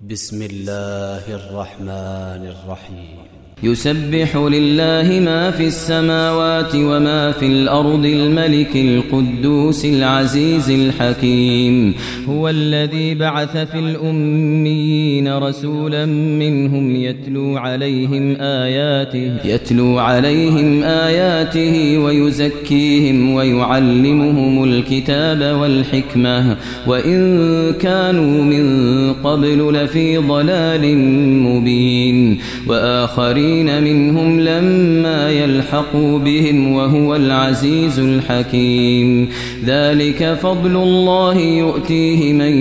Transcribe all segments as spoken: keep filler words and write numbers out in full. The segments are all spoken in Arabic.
بسم الله الرحمن الرحيم. يسبح لله ما في السماوات وما في الأرض الملك القدوس العزيز الحكيم. هو الذي بعث في الأميين رسولا منهم يتلو عليهم آياته يتلو عليهم آياته ويزكيهم ويعلمهم الكتاب والحكمة وإن كانوا من قبل لفي ضلال مبين. وآخرين منهم لما يلحقوا بهم وهو العزيز الحكيم. ذلك فضل الله يؤتيه من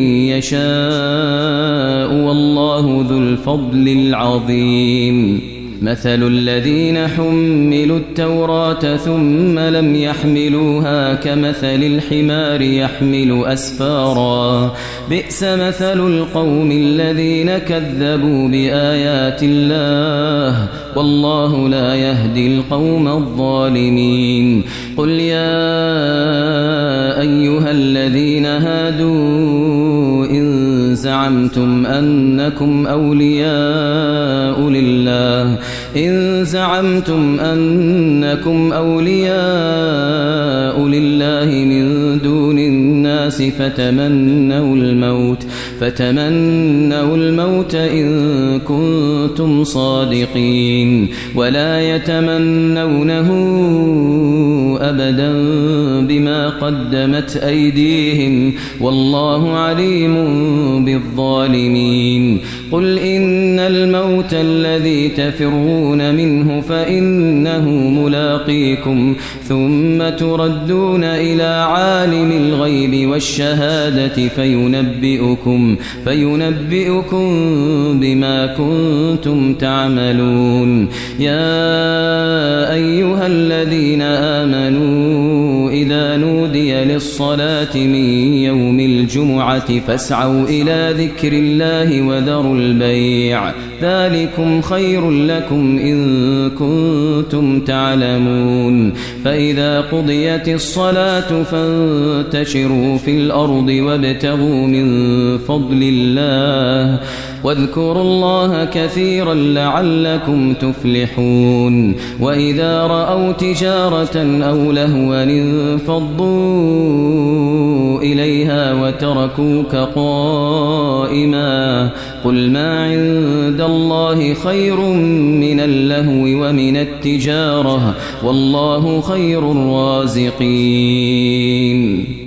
يشاء والله ذو الفضل العظيم. مثل الذين حملوا التوراة ثم لم يحملوها كمثل الحمار يحمل أسفارا بئس مثل القوم الذين كذبوا بآيات الله والله لا يهدي القوم الظالمين. قل يا أيها الذين هادوا إن زعمتم أنكم أولياء لله إن زعمتم أنكم أولياء لله من دون الناس فتمنوا الموت فتمنوا الموت إن كنتم صادقين ولا يتمنونه أبدا بما قدمت أيديهم والله عليم بالظالمين. قل إن الموت الذي تفرون منه فإنه ملاقيكم ثم تردون إلى عالم الغيب والشهادة فينبئكم فينبئكم بما كنتم تعملون. يا أيها الذين آمنوا إذا نودي للصلاة من يوم الجمعة فاسعوا إلى ذكر الله وذروا البيع ذلكم خير لكم إن كنتم تعلمون. فإذا قضيت الصلاة فانتشروا في الأرض وابتغوا من فضل الله واذكروا الله كثيرا لعلكم تفلحون. وإذا رأوا تجارة أو لهوا انفضوا إليها وتركوك قائما قل ما عند الله خير من اللهو ومن التجارة والله خير الرازقين.